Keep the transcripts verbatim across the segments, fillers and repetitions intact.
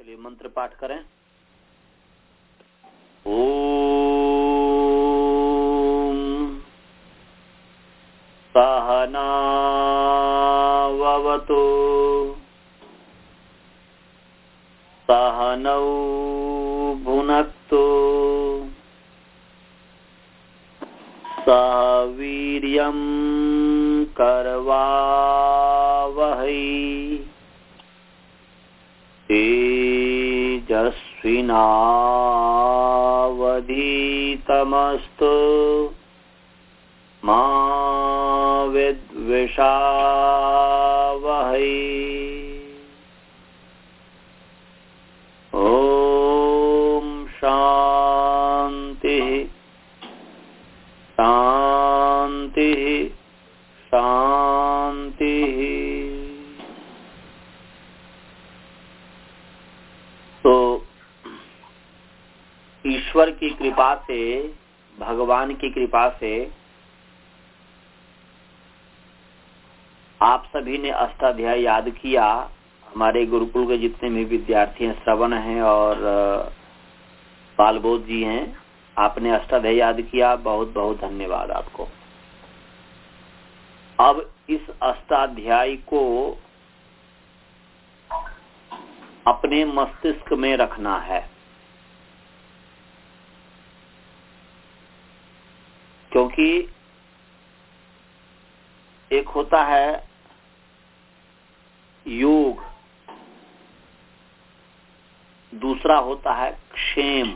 चलिए मंत्र पाठ करें। ओम सहनाववतु सहनौ भुनक्तु सह वीर्यं करवावहै तेजस्विनावधीतमस्तु मा विद्विषावहै। ओम शांति शांति शांति। तो ईश्वर की कृपा से, भगवान की कृपा से आप सभी ने अष्टाध्याय याद किया। हमारे गुरुकुल के जितने भी विद्यार्थी हैं, श्रवण हैं और बालबोध जी हैं, आपने अष्टाध्याय याद किया। बहुत बहुत धन्यवाद आपको। अब इस अष्टाध्याय को अपने मस्तिष्क में रखना है, क्योंकि एक होता है योग, दूसरा होता है क्षेम।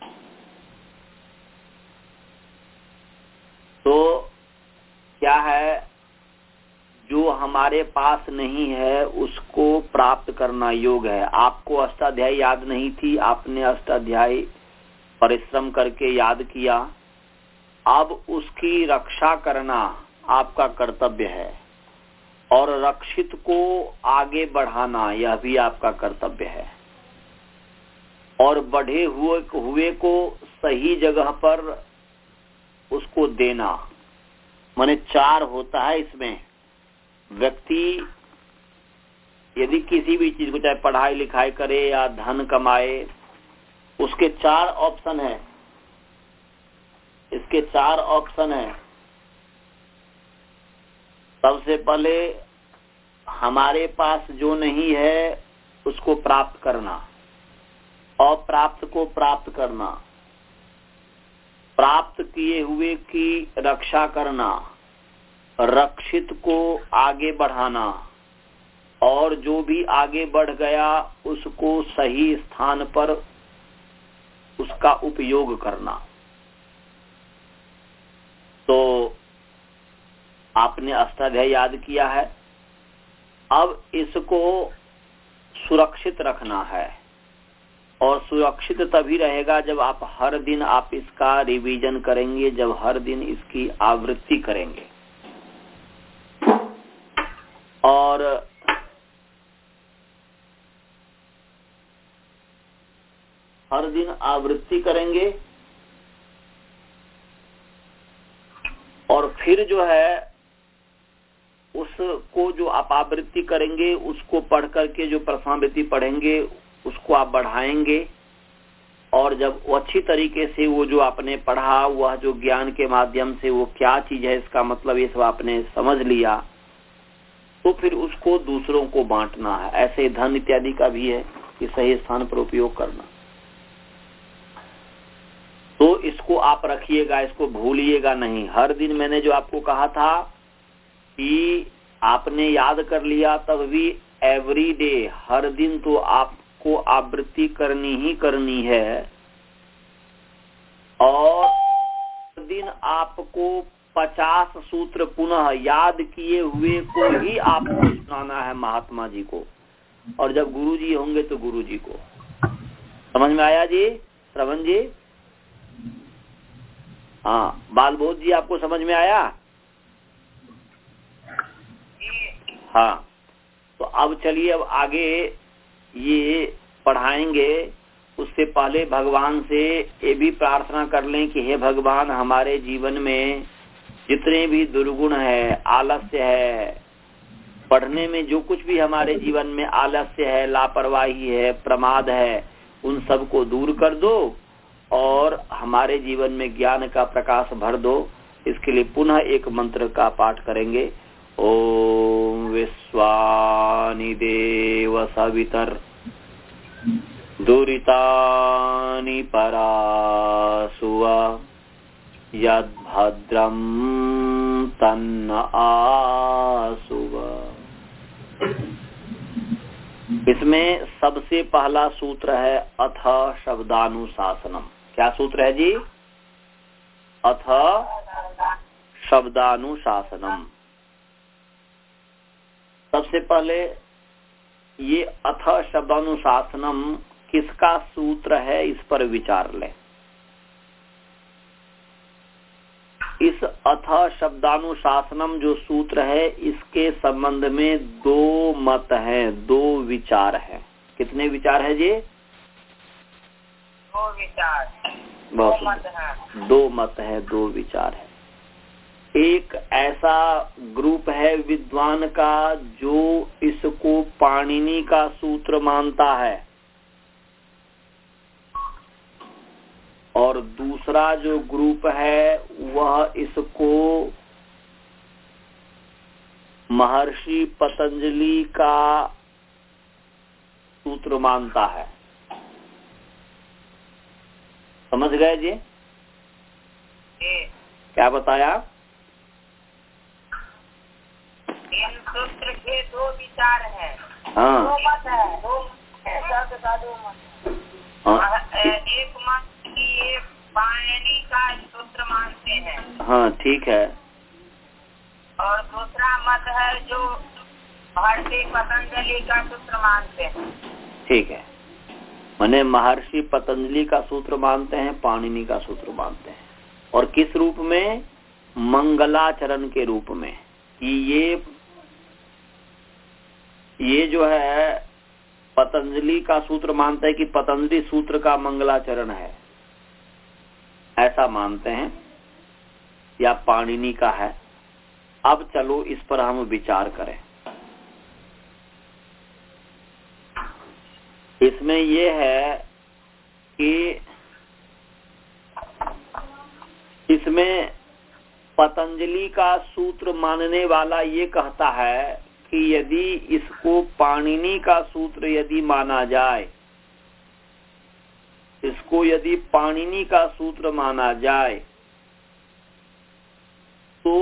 तो क्या है, जो हमारे पास नहीं है उसको प्राप्त करना योग है। आपको अष्टाध्यायी याद नहीं थी, आपने अष्टाध्यायी परिश्रम करके याद किया। अब उसकी रक्षा करना आपका कर्तव्य है और रक्षित को आगे बढ़ाना यह भी आपका कर्तव्य है, और बढ़े हुए हुए को सही जगह पर उसको देना। माने चार होता है इसमें। व्यक्ति यदि किसी भी चीज को, चाहे पढ़ाई लिखाई करे या धन कमाए, उसके चार ऑप्शन है। इसके चार ऑप्शन है। सबसे पहले हमारे पास जो नहीं है उसको प्राप्त करना, अप्राप्त को प्राप्त करना, प्राप्त किए हुए की रक्षा करना, रक्षित को आगे बढ़ाना, और जो भी आगे बढ़ गया उसको सही स्थान पर उसका उपयोग करना। तो आपने अष्टाध्याय याद किया है। अब इसको सुरक्षित रखना है, और सुरक्षित तभी रहेगा जब आप हर दिन आप इसका रिवीजन करेंगे, जब हर दिन इसकी आवृत्ति करेंगे। और हर दिन आवृत्ति करेंगे, और फिर जो है उसको जो आप आवृत्ति करेंगे उसको पढ़ करके जो प्रश्नावृत्ति पढ़ेंगे उसको आप बढ़ाएंगे। और जब वो अच्छी तरीके से वो जो आपने पढ़ा, वह जो ज्ञान के माध्यम से वो क्या चीज है, इसका मतलब ये सब आपने समझ लिया, तो फिर उसको दूसरों को बांटना है। ऐसे धन इत्यादि का भी है कि सही स्थान पर उपयोग करना। तो इसको आप रखिएगा, इसको भूलिएगा नहीं। हर दिन मैंने जो आपको कहा था कि आपने याद कर लिया, तब भी एवरी डे, हर दिन तो आपको आवृत्ति करनी ही करनी है, और हर दिन आपको पचास सूत्र पुनः याद किए हुए को ही आपको सुनाना है महात्मा जी को, और जब गुरु जी होंगे तो गुरु जी को। समझ में आया जी? श्रवण जी? हाँ, बालबोध जी आपको समझ में आया? हाँ, तो अब चलिए, अब आगे ये पढ़ाएंगे। उससे पहले भगवान से ये भी प्रार्थना कर लें कि हे भगवान, हमारे जीवन में जितने भी दुर्गुण है, आलस्य है, पढ़ने में जो कुछ भी हमारे जीवन में आलस्य है, लापरवाही है, प्रमाद है, उन सब को दूर कर दो और हमारे जीवन में ज्ञान का प्रकाश भर दो। इसके लिए पुनः एक मंत्र का पाठ करेंगे। ओम विश्वानि देव सवितर दुरितानि परासुव यद्भद्रं तन्न आसुव। इसमें सबसे पहला सूत्र है अथ शब्दानुशासनम। क्या सूत्र है जी? अथ शब्दानुशासनम। सबसे पहले ये अथ शब्दानुशासनम किसका सूत्र है, इस पर विचार लें। इस अथ शब्दानुशासनम जो सूत्र है, इसके संबंध में दो मत हैं, दो विचार हैं। कितने विचार है जी? दो विचार, दो मत है। दो मत है, दो विचार है। एक ऐसा ग्रुप है विद्वान का जो इसको पाणिनि का सूत्र मानता है, और दूसरा जो ग्रुप है वह इसको महर्षि पतंजलि का सूत्र मानता है। समझ गए जी? क्या बताया? इन सूत्र के दो विचार हैं। हाँ, दो मत है, दो शब्द का दो मत। हाँ, एक मत की ये पाणिनि का सूत्र मानते हैं। हाँ, ठीक है। और दूसरा मत है जो महर्षि पतंजलि का सूत्र मानते हैं। ठीक है, माने महर्षि पतंजलि का सूत्र मानते हैं, पाणिनि का सूत्र मानते हैं। और किस रूप में? मंगलाचरण के रूप में। कि ये ये जो है पतंजलि का सूत्र मानते हैं कि पतंजलि सूत्र का मंगलाचरण है, ऐसा मानते हैं, या पाणिनि का है। अब चलो इस पर हम विचार करें। इसमें ये है कि इसमें पतंजलि का सूत्र मानने वाला ये कहता है कि यदि इसको पाणिनि का सूत्र यदि माना जाए, इसको यदि पाणिनि का सूत्र माना जाए तो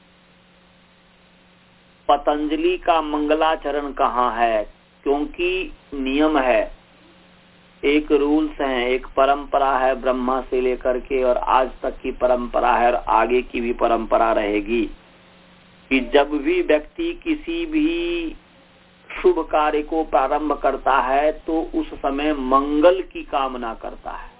पतंजलि का मंगलाचरण कहाँ है? क्योंकि नियम है, एक रूल्स हैं, एक परंपरा है ब्रह्मा से लेकर के, और आज तक की परंपरा है और आगे की भी परंपरा रहेगी कि जब भी व्यक्ति किसी भी शुभ कार्य को प्रारंभ करता है तो उस समय मंगल की कामना करता है,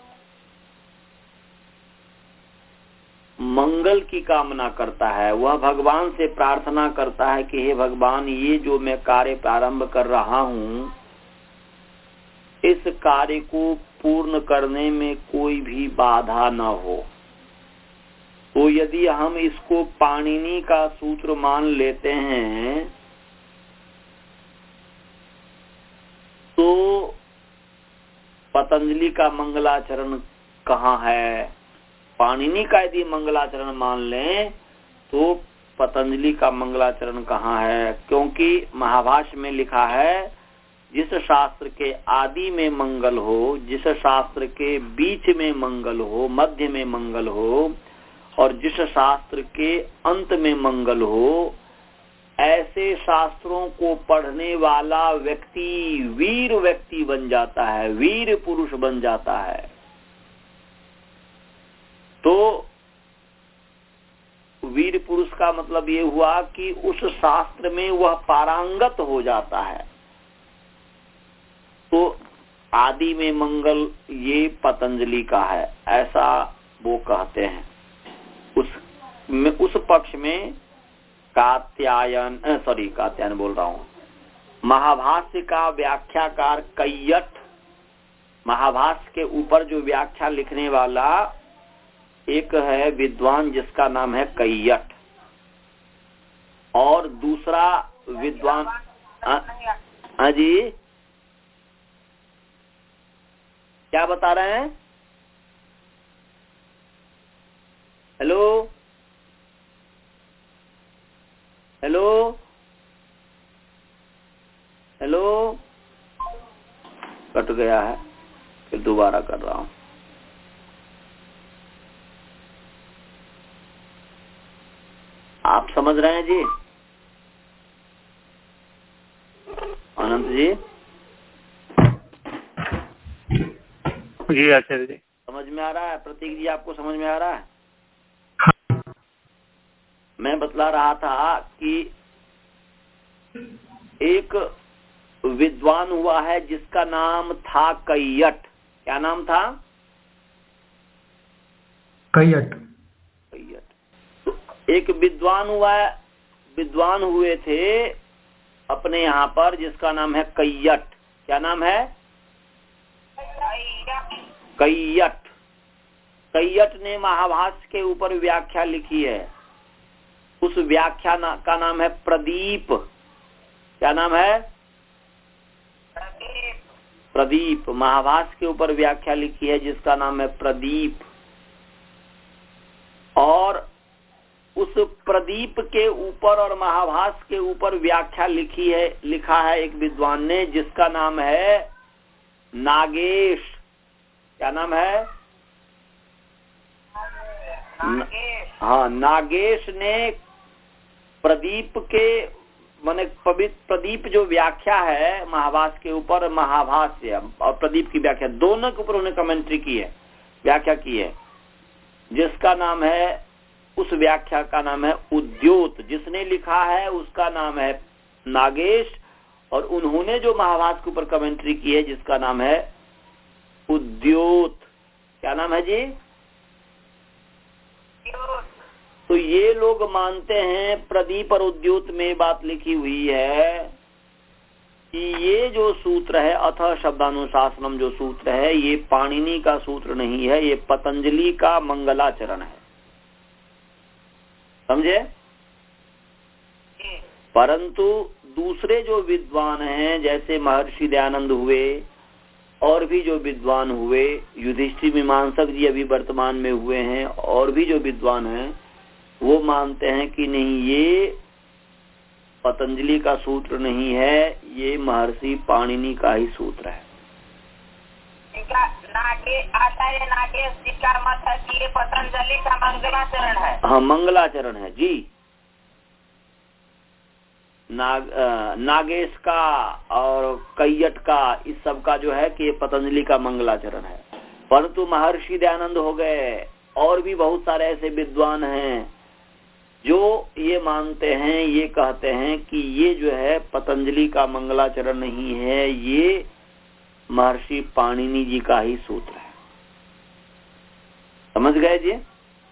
मंगल की कामना करता है। वह भगवान से प्रार्थना करता है कि हे भगवान, ये जो मैं कार्य प्रारंभ कर रहा हूँ, इस कार्य को पूर्ण करने में कोई भी बाधा न हो। तो यदि हम इसको पाणिनि का सूत्र मान लेते हैं तो पतंजलि का मंगलाचरण कहाँ है? पाणिनि का यदि मंगलाचरण मान लें तो पतंजलि का मंगलाचरण कहाँ है? क्योंकि महाभाष्य में लिखा है, जिस शास्त्र के आदि में मंगल हो, जिस शास्त्र के बीच में मंगल हो, मध्य में मंगल हो, और जिस शास्त्र के अंत में मंगल हो, ऐसे शास्त्रों को पढ़ने वाला व्यक्ति वीर व्यक्ति बन जाता है, वीर पुरुष बन जाता है। तो वीर पुरुष का मतलब ये हुआ कि उस शास्त्र में वह पारंगत हो जाता है। तो आदि में मंगल ये पतंजलि का है, ऐसा वो कहते हैं। उस में, उस पक्ष में कात्यायन सॉरी कात्यायन बोल रहा हूँ महाभाष्य का व्याख्याकार कैयट, महाभाष्य के ऊपर जो व्याख्या लिखने वाला एक है विद्वान जिसका नाम है कैयट, और दूसरा विद्वान, हाँ जी क्या बता रहे हैं? हेलो हेलो हेलो कट गया है, फिर दोबारा कर रहा हूं। आप समझ रहे हैं जी? अनंत जी जी आचार्य जी समझ में आ रहा है? प्रतीक जी आपको समझ में आ रहा है? मैं बतला रहा था कि एक विद्वान हुआ है जिसका नाम था कैयट। क्या नाम था? कैयट। कैयट। तो एक विद्वान हुआ है, विद्वान हुए थे अपने यहाँ पर जिसका नाम है कैयट। क्या नाम है? कैयट। कैयट ने महाभाष्य के ऊपर व्याख्या लिखी है। उस व्याख्या ना, का नाम है प्रदीप। क्या नाम है? प्रदीप। महाभाष्य के ऊपर व्याख्या लिखी है जिसका नाम है प्रदीप। और उस प्रदीप के ऊपर और महाभाष्य के ऊपर व्याख्या लिखी है, लिखा है एक विद्वान ने जिसका नाम है नागेश। क्या नाम है? नागेश। हाँ, नागेश ने प्रदीप के माने प्रदीप जो व्याख्या है महाभाष्य के ऊपर, महाभाष्य और प्रदीप की व्याख्या दोनों के ऊपर उन्होंने कमेंट्री की है, व्याख्या की है, जिसका नाम है, उस व्याख्या का नाम है उद्योत। जिसने लिखा है उसका नाम है नागेश और उन्होंने जो महाभाष्य के ऊपर कमेंट्री की है जिसका नाम है उद्योत। क्या नाम है जी? तो ये लोग मानते हैं, प्रदीप और उद्योत में बात लिखी हुई है कि ये जो सूत्र है अथ शब्दानुशासनम जो सूत्र है ये पाणिनि का सूत्र नहीं है, ये पतंजलि का मंगलाचरण है। समझे? परंतु दूसरे जो विद्वान हैं जैसे महर्षि दयानंद हुए और भी जो विद्वान हुए, युधिष्ठिर मीमांसक जी अभी वर्तमान में हुए हैं, और भी जो विद्वान हैं वो मानते हैं कि नहीं, ये पतंजलि का सूत्र नहीं है, ये महर्षि पाणिनि का ही सूत्र है। नागे, आचार्य नागेश जी का मत है कि ये पतंजलि का मंगलाचरण है। हाँ, मंगलाचरण है जी। नाग, नागेश का और कैयट का, इस सब का जो है कि ये पतंजलि का मंगलाचरण है। परंतु महर्षि दयानंद हो गए और भी बहुत सारे ऐसे विद्वान हैं जो ये मानते हैं, ये कहते हैं कि ये जो है पतंजलि का मंगलाचरण नहीं है, ये महर्षि पाणिनि जी का ही सूत्र है। समझ गए जी?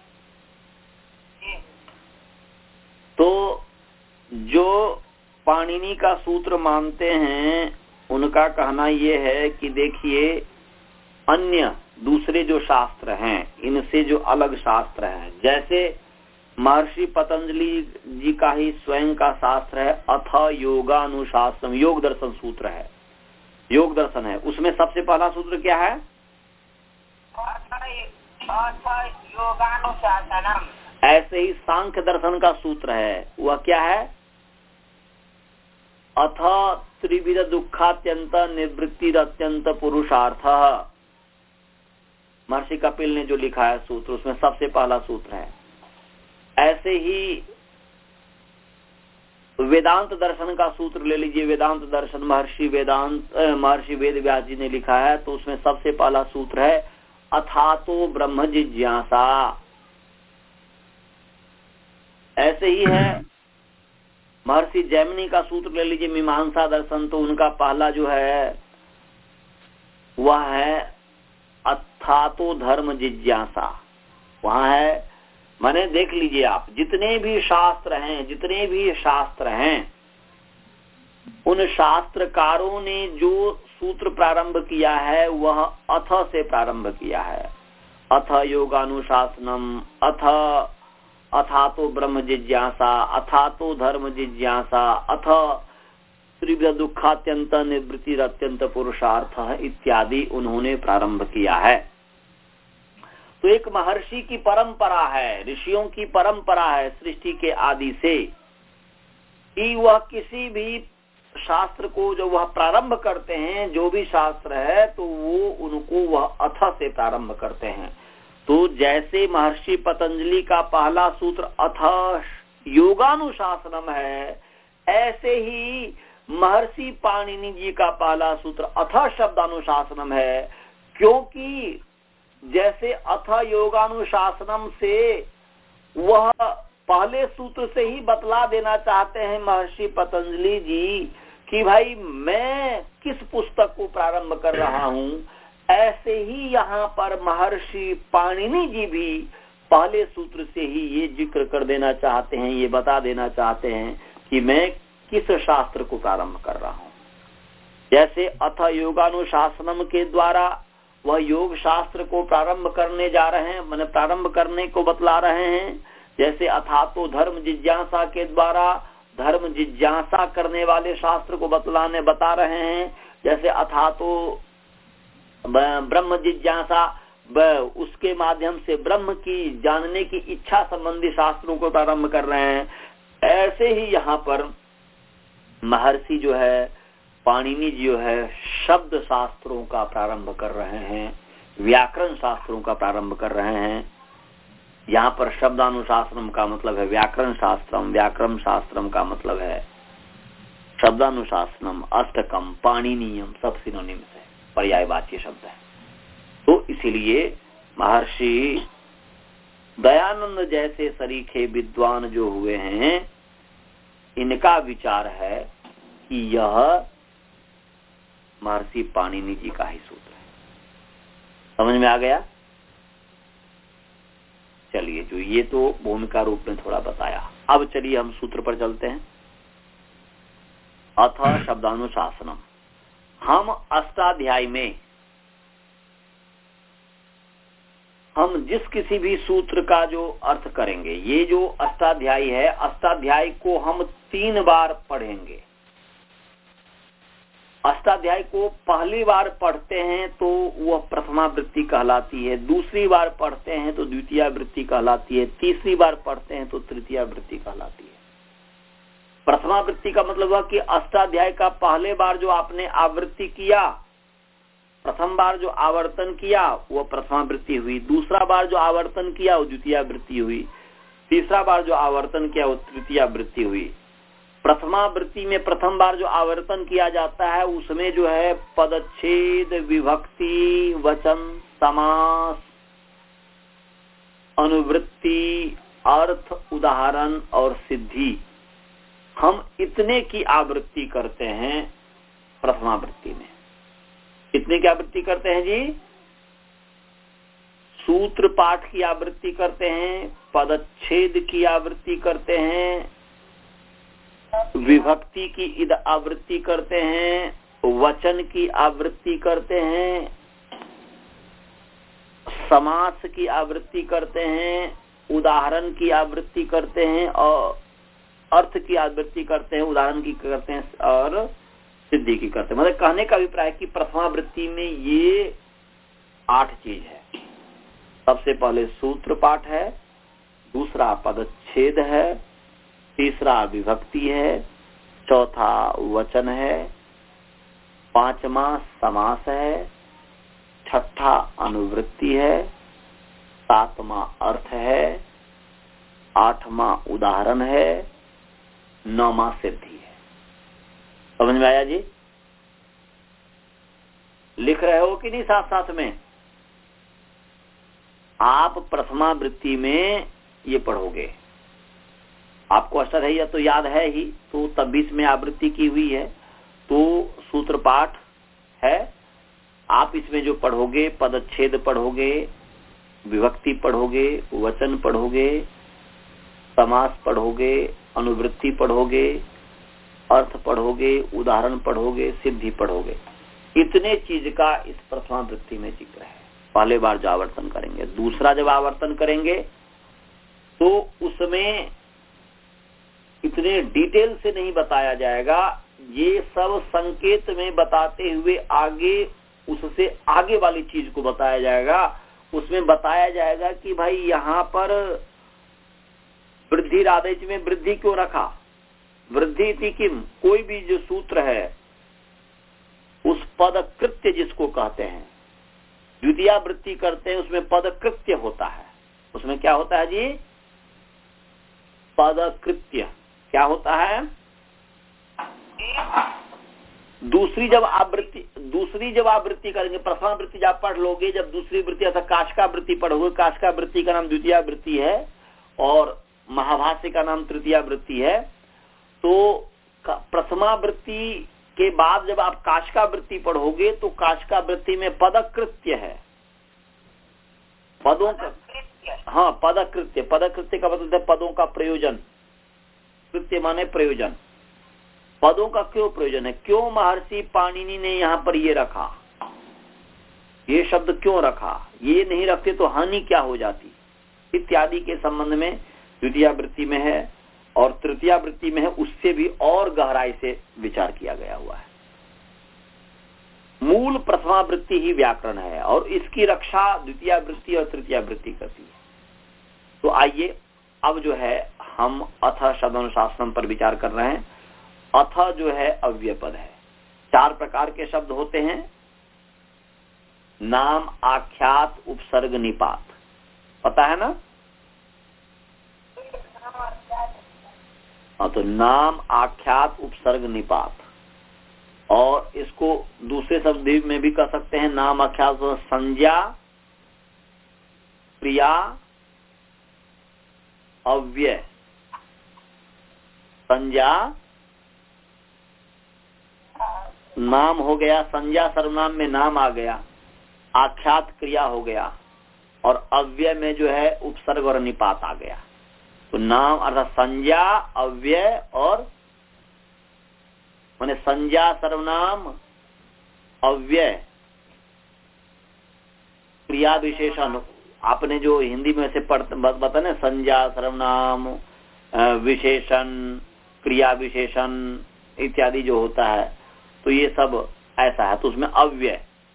तो जो पाणिनि का सूत्र मानते हैं उनका कहना ये है कि देखिए, अन्य दूसरे जो शास्त्र हैं इनसे जो अलग शास्त्र हैं, जैसे महर्षि पतंजलि जी का ही स्वयं का शास्त्र है अथ योगानुशासनम, योग दर्शन सूत्र है, योग दर्शन है। उसमें सबसे पहला सूत्र क्या है? योगानुशासनम। ऐसे ही सांख्य दर्शन का सूत्र है, वह क्या है? अथ त्रिविध दुखात्यंत निवृत्ति अत्यंत पुरुषार्थ। महर्षि कपिल ने जो लिखा है सूत्र, उसमें सबसे पहला सूत्र है। ऐसे ही वेदांत दर्शन का सूत्र ले लीजिए, वेदांत दर्शन महर्षि वेदांत महर्षि वेद व्यास जी ने लिखा है, तो उसमें सबसे पहला सूत्र है अथातो ब्रह्म जिज्ञासा। ऐसे ही है महर्षि जैमिनी का सूत्र ले लीजिए मीमांसा दर्शन, तो उनका पहला जो है वह है अथातो धर्म जिज्ञासा। वहां है, माने देख लीजिए आप, जितने भी शास्त्र हैं जितने भी शास्त्र हैं उन शास्त्रकारों ने जो सूत्र प्रारंभ किया है वह अथ से प्रारंभ किया है। अथ योगानुशासनम, अथ अथा तो ब्रह्म जिज्ञासा, अथा तो धर्म जिज्ञासा, अथ त्रिविध दुखात्यंत निवृत्ति अत्यंत पुरुषार्थ इत्यादि उन्होंने प्रारंभ किया है। तो एक महर्षि की परंपरा है, ऋषियों की परंपरा है सृष्टि के आदि से, कि वह किसी भी शास्त्र को जो वह प्रारंभ करते हैं, जो भी शास्त्र है तो वो उनको वह अथ से प्रारंभ करते हैं। तो जैसे महर्षि पतंजलि का पहला सूत्र अथ योगानुशासनम है, ऐसे ही महर्षि पाणिनि जी का पहला सूत्र अथ शब्दानुशासनम है। क्योंकि जैसे अथ योगानुशासनम से वह पहले सूत्र से ही बतला देना चाहते हैं महर्षि पतंजलि जी कि भाई मैं किस पुस्तक को प्रारंभ कर रहा हूं, ऐसे ही यहाँ पर महर्षि पाणिनि जी भी पहले सूत्र से ही ये जिक्र कर देना चाहते हैं, ये बता देना चाहते हैं कि मैं किस शास्त्र को प्रारंभ कर रहा हूं। जैसे अथ योगानुशासनम के द्वारा वह योग शास्त्र को प्रारंभ करने जा रहे हैं, मैंने प्रारंभ करने को बतला रहे हैं। जैसे अथा तो धर्म जिज्ञासा के द्वारा धर्म जिज्ञासा करने वाले शास्त्र को बतलाने बता रहे हैं। जैसे अथा तो ब्रह्म जिज्ञासा, उसके माध्यम से ब्रह्म की जानने की इच्छा संबंधी शास्त्रों को प्रारंभ कर रहे हैं। ऐसे ही यहाँ पर महर्षि जो है पाणिनि जो है शब्द शास्त्रों का प्रारंभ कर रहे हैं, व्याकरण शास्त्रों का प्रारंभ कर रहे हैं। यहाँ पर शब्दानुशासनम का मतलब है व्याकरण शास्त्रम, व्याकरण शास्त्रम का मतलब है शब्दानुशासनम, अष्टकम, पाणिनीयम, सब सिनोनिम है, पर्यायवाची शब्द है। तो इसीलिए महर्षि दयानंद जैसे सरीखे विद्वान जो हुए हैं, इनका विचार है कि यह महर्षि पाणिनि जी का ही सूत्र है। समझ में आ गया? चलिए, जो ये तो भूमिका रूप में थोड़ा बताया, अब चलिए हम सूत्र पर चलते हैं। अथ शब्दानुशासनम, हम अष्टाध्याय में हम जिस किसी भी सूत्र का जो अर्थ करेंगे, ये जो अष्टाध्यायी है, अष्टाध्यायी को हम तीन बार पढ़ेंगे। अष्टाध्यायी को पहली बार पढ़ते हैं तो वह प्रथमा वृत्ति कहलाती है, दूसरी बार पढ़ते हैं तो द्वितीय वृत्ति कहलाती है, तीसरी बार पढ़ते हैं तो तृतीय वृत्ति कहलाती है। प्रथमा वृत्ति का मतलब हुआ कि अष्टाध्याय का पहले बार जो आपने आवृत्ति किया, प्रथम बार जो आवर्तन किया वो प्रथमा वृत्ति हुई, दूसरा बार जो आवर्तन किया वो द्वितीय वृत्ति हुई, तीसरा बार जो आवर्तन किया वो तृतीय वृत्ति हुई। प्रथमा वृत्ति में प्रथम बार जो आवर्तन किया जाता है उसमें जो है पदच्छेद, विभक्ति, वचन, समास, अनुवृत्ति, अर्थ, उदाहरण और सिद्धि, हम इतने की आवृत्ति करते हैं प्रथमा वृत्ति में। कितने की आवृत्ति करते हैं जी? सूत्र पाठ की आवृत्ति करते हैं, पदच्छेद की आवृत्ति करते हैं, विभक्ति की इद आवृत्ति करते हैं, वचन की आवृत्ति करते हैं, समास की आवृत्ति करते हैं, उदाहरण की आवृत्ति करते हैं और अर्थ की आवृत्ति करते हैं, उदाहरण की करते हैं और सिद्धि की करते हैं। मतलब कहने का अभिप्राय कि प्रथमा वृत्ति में ये आठ चीज है। सबसे पहले सूत्र पाठ है, दूसरा पदच्छेद है, तीसरा विभक्ति है, चौथा वचन है, पांचवा समास है, छठा अनुवृत्ति है, सातवां अर्थ है, आठवां उदाहरण है, नौवां सिद्धि है। समझ में आया जी? लिख रहे हो कि नहीं साथ साथ में? आप प्रथमा वृत्ति में ये पढ़ोगे, आपको अष्टाध्यायी तो याद है ही, तो तब बीच में आवृत्ति की हुई है, तो सूत्र पाठ है। आप इसमें जो पढ़ोगे, पदच्छेद पढ़ोगे, विभक्ति पढ़ोगे, वचन पढ़ोगे, समास पढ़ोगे, अनुवृत्ति पढ़ोगे, अर्थ पढ़ोगे, उदाहरण पढ़ोगे, सिद्धि पढ़ोगे। इतने चीज का इस प्रथमा वृत्ति में जिक्र है। पहले बार जो आवर्तन करेंगे, दूसरा जब आवर्तन करेंगे तो उसमें इतने डिटेल से नहीं बताया जाएगा। ये सब संकेत में बताते हुए आगे उससे आगे वाली चीज को बताया जाएगा। उसमें बताया जाएगा कि भाई यहाँ पर वृद्धि आदेश में वृद्धि क्यों रखा, वृद्धि थी किम, कोई भी जो सूत्र है उस पदकृत्य जिसको कहते हैं, द्वितीय वृत्ति करते हैं उसमें पदकृत्य होता है। उसमें क्या होता है जी, पदकृत्य क्या होता है। दूसरी जब आवृत्ति दूसरी जब आवृत्ति करेंगे, प्रथम वृत्ति जब पढ़ लोगे, जब दूसरी वृत्ति अर्थात काशिका वृत्ति पढ़ोगे, काशिका वृत्ति का नाम द्वितीय वृत्ति है और महाभाष्य का नाम तृतीय वृत्ति है। तो प्रथमा वृत्ति के बाद जब आप काशिका वृत्ति पढ़ोगे तो काशिका वृत्ति में पदकृत्य है, पदों का, हाँ पदकृत्य। पदकृत्य का मतलब है पदों का प्रयोजन, कृत्य माने प्रयोजन। पदों का क्यों प्रयोजन है, क्यों महर्षि पाणिनि ने यहाँ पर ये रखा, ये शब्द क्यों रखा, ये नहीं रखते तो हानि क्या हो जाती इत्यादि के संबंध में द्वितीय वृत्ति में है और तृतीय वृत्ति में है, उससे भी और गहराई से विचार किया गया हुआ है। मूल प्रथमा वृत्ति ही व्याकरण है और इसकी रक्षा द्वितीय वृत्ति और तृतीय वृत्ति करती है। तो आइए अब जो है हम अथ शब्दानुशासनम पर विचार कर रहे हैं। अथ जो है अव्यय पद है। चार प्रकार के शब्द होते हैं, नाम, आख्यात, उपसर्ग, निपात। पता है ना? हाँ, तो नाम, आख्यात, उपसर्ग, निपात। और इसको दूसरे शब्द में भी कर सकते हैं, नाम, आख्यात, संज्ञा, क्रिया, अव्यय। संज्ञा नाम हो गया, संज्ञा सर्वनाम में नाम आ गया, आख्यात क्रिया हो गया और अव्यय में जो है उपसर्ग और निपात आ गया। तो नाम अर्थात संज्ञा, अव्यय और माने संज्ञा सर्वनाम, अव्यय, क्रिया विशेषण। आपने जो हिंदी में से पढ़ बता ना, संज्ञा सर्वनाम, विशेषण, क्रिया विशेषण इत्यादि जो होता है, तो ये सब ऐसा है। तो उसमें अव्यय,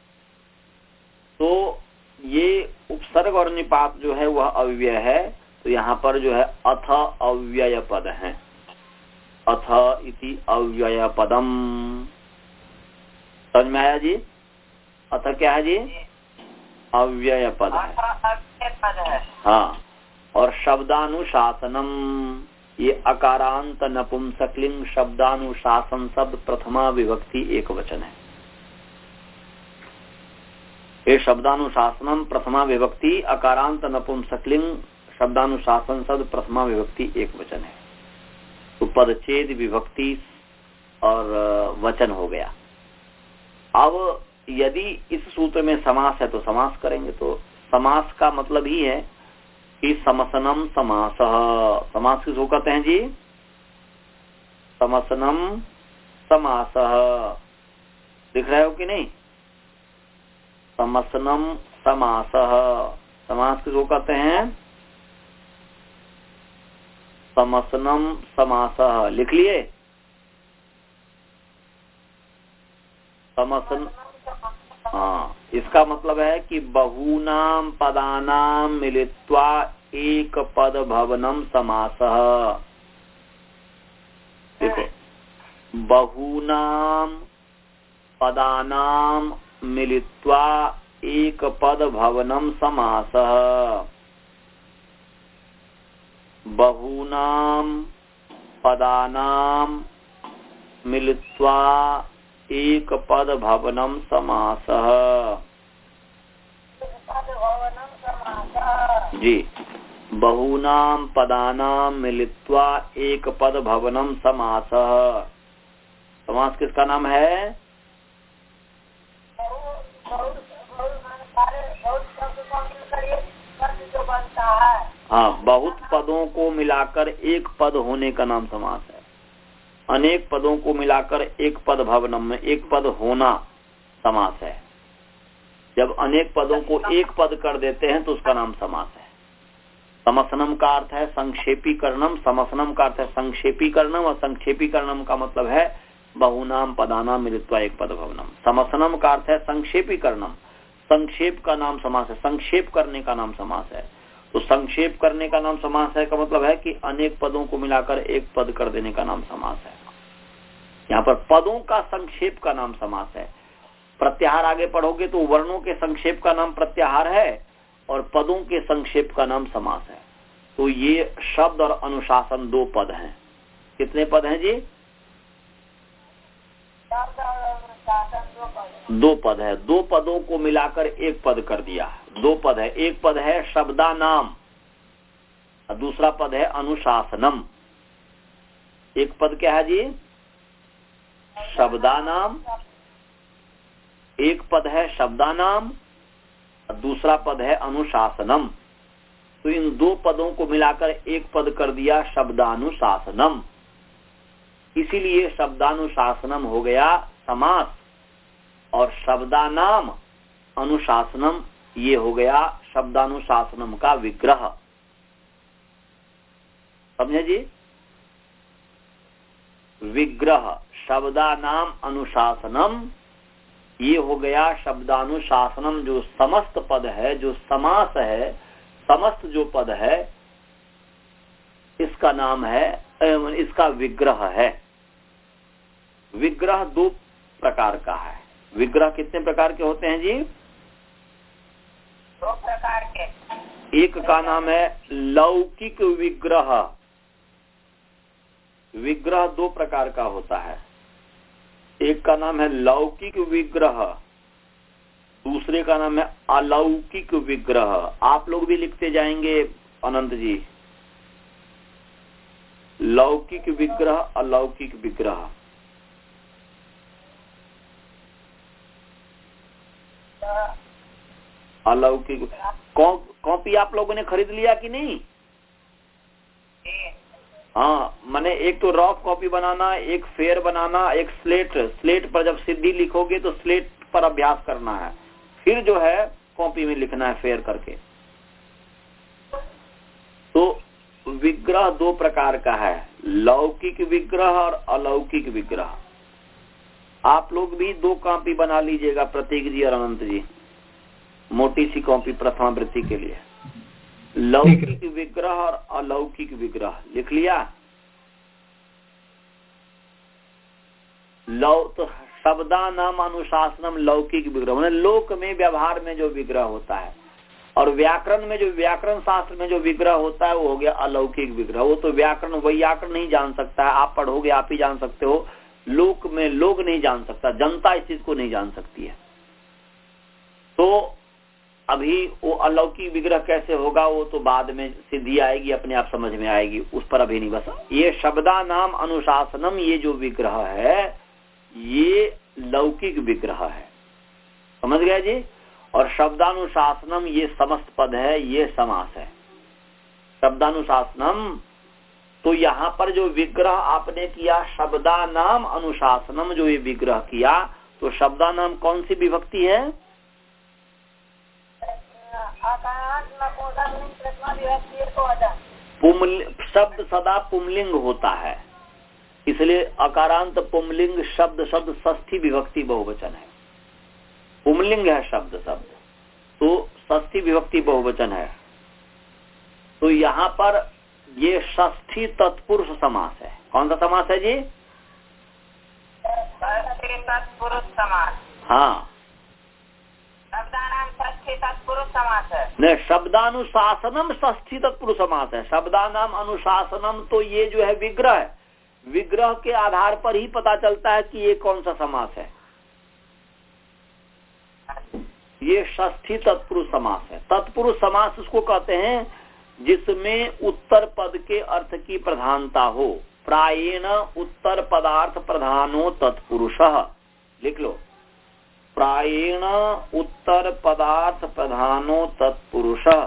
तो ये उपसर्ग और निपात जो है वह अव्यय है। तो यहाँ पर जो है अथ अव्यय पद है, अथ इति अव्यय पदम। समझ में आया जी? अथ क्या है जी? अव्यय पद है। हाँ, और शब्दानुशासनम, ये अकारांत नपुंसकलिंग शब्दानुशासन शब्द प्रथमा विभक्ति एक वचन है। ये शब्दानुशासनम प्रथमा विभक्ति अकारांत नपुंसकलिंग शब्दानुशासन शब्द प्रथमा विभक्ति एक वचन है। तो पदच्छेद विभक्ति और वचन हो गया। अब यदि इस सूत्र में समास है तो समास करेंगे। तो समास का मतलब ही है कि समसनम समास। समास किसको कहते हैं जी? समसनम समास। दिख रहे हो कि नहीं? समसनम समास। समास किसको कहते हैं? समसनम समास। लिख लिए? समसन, हाँ, इसका मतलब है कि बहूनाम पदानाम मिलित्वा एक पद भवनम समासः। देखो, बहूनाम पदानाम मिलित्वा एक पद भवनम समासः। बहूनाम पदानाम मिलित्वा एक पद भवनम समासः। जी, बहूनाम पदानाम मिलित्वा एक पद भवनम समासः। समास किसका नाम है? हाँ, बहुत पदों को मिलाकर एक पद होने का नाम समास है। अनेक पदों को मिलाकर एक पद भवनम में एक पद होना समास है। जब अनेक पदों को एक पद कर देते हैं तो उसका नाम समास है। समसनम का अर्थ है संक्षेपीकरणम, समसनम का अर्थ है संक्षेपीकरणम, और संक्षेपीकरणम का मतलब है बहुनाम पदानाम मिलित्वा एक पद भवनम। समसनम का अर्थ है संक्षेपीकरणम, संक्षेप का नाम समास है, संक्षेप करने का नाम समास है। तो संक्षेप करने का नाम समास है का मतलब है कि अनेक पदों को मिलाकर एक पद कर देने का नाम समास है। यहाँ पर पदों का संक्षेप का नाम समास है। प्रत्याहार आगे पढ़ोगे तो वर्णों के संक्षेप का नाम प्रत्याहार है और पदों के संक्षेप का नाम समास है। तो ये शब्द और अनुशासन दो पद हैं। कितने पद हैं जी? दो पद है। दो पदों को मिलाकर एक पद कर दिया। दो पद है, एक पद है शब्दानाम और दूसरा पद है अनुशासनम। एक पद क्या है जी? शब्दानाम, एक पद है शब्दानाम और दूसरा पद है अनुशासनम। तो इन दो पदों को मिलाकर एक पद कर दिया शब्दानुशासनम। इसीलिए शब्दानुशासनम हो गया समास और शब्दानाम अनुशासनम ये हो गया शब्दानुशासनम का विग्रह। समझे जी? विग्रह शब्दानाम अनुशासनम ये हो गया शब्दानुशासनम। जो समस्त पद है, जो समास है, समस्त जो पद है, इसका नाम है, इसका विग्रह है। विग्रह दो प्रकार का है। विग्रह कितने प्रकार के होते हैं जी? दो प्रकार के। एक का नाम है लौकिक विग्रह। विग्रह दो प्रकार का होता है। एक का नाम है लौकिक विग्रह, दूसरे का नाम है अलौकिक विग्रह। आप लोग भी लिखते जाएंगे अनंत जी, लौकिक विग्रह, अलौकिक विग्रह। अलौकिक कॉपी आप लोगों ने खरीद लिया कि नहीं? हाँ, मैंने एक तो रफ कॉपी बनाना, एक फेयर बनाना, एक स्लेट। स्लेट पर जब सिद्धि लिखोगे तो स्लेट पर अभ्यास करना है, फिर जो है कॉपी में लिखना है फेयर करके। तो विग्रह दो प्रकार का है, लौकिक विग्रह और अलौकिक विग्रह। आप लोग भी दो कॉपी बना लीजिएगा, प्रतीक जी और अनंत जी, मोटी सी कॉपी प्रथमावृत्ति के लिए। लौकिक विग्रह और अलौकिक विग्रह लिख लिया? लौ तो शब्दानाम अनुशासनम लौकिक विग्रह, मैंने लोक में व्यवहार में जो विग्रह होता है, और व्याकरण में जो व्याकरण शास्त्र में जो विग्रह होता है वो हो गया अलौकिक विग्रह। वो तो व्याकरण वैयाकरण नहीं जान सकता है, आप पढ़ोगे आप ही जान सकते हो। लोक में लोग नहीं जान सकता, जनता इस चीज को नहीं जान सकती है। तो अभी वो अलौकिक विग्रह कैसे होगा वो तो बाद में सिद्धि आएगी, अपने आप समझ में आएगी, उस पर अभी नहीं। बस ये शब्दानाम अनुशासनम ये जो विग्रह है ये लौकिक विग्रह है, समझ गए जी। और शब्दानुशासनम ये समस्त पद है, ये समास है। शब्दानुशासनम, तो यहाँ पर जो विग्रह आपने किया शब्दानाम अनुशासनम, जो ये विग्रह किया, तो शब्दानाम कौन सी विभक्ति है? शब्द सदा पुमलिंग होता है, इसलिए अकारांत पुमलिंग शब्द, शब्द षष्ठी विभक्ति बहुवचन है। पुमलिंग है शब्द शब्द, तो षष्ठी विभक्ति बहुवचन है। तो यहाँ पर ये षष्ठी तत्पुरुष समास है। कौन सा समास है जी? तत्पुरुष समास। हाँ, शब्दानाम षष्ठी तत्पुरुष समास है। नहीं, शब्दानुशासनम षष्ठी तत्पुरुष समास है। शब्दानाम अनुशासनम तो ये जो है विग्रह है, विग्रह के आधार पर ही पता चलता है कि ये कौन सा समास है। ये षष्ठी तत्पुरुष समास है। तत्पुरुष समास उसको कहते हैं जिसमें उत्तर पद के अर्थ की प्रधानता हो। प्रायेण उत्तर पदार्थ प्रधानो तत्पुरुषः, लिख लो। प्रायेण उत्तर पदार्थ प्रधानो तत्पुरुषः,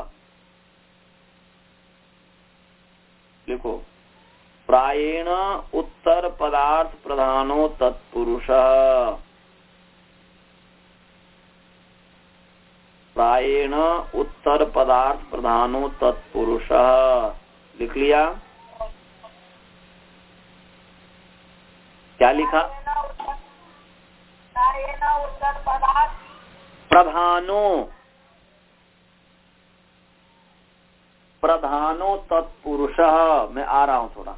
लिखो। प्रायेण उत्तर पदार्थ प्रधानो तत्पुरुषः। प्रायेण उत्तर पदार्थ प्रधानो तत्पुरुषः। लिख लिया? क्या लिखा? उत्तर पदार्थ प्रधानो प्रधानो तत्पुरुषः। मैं आ रहा हूँ थोड़ा।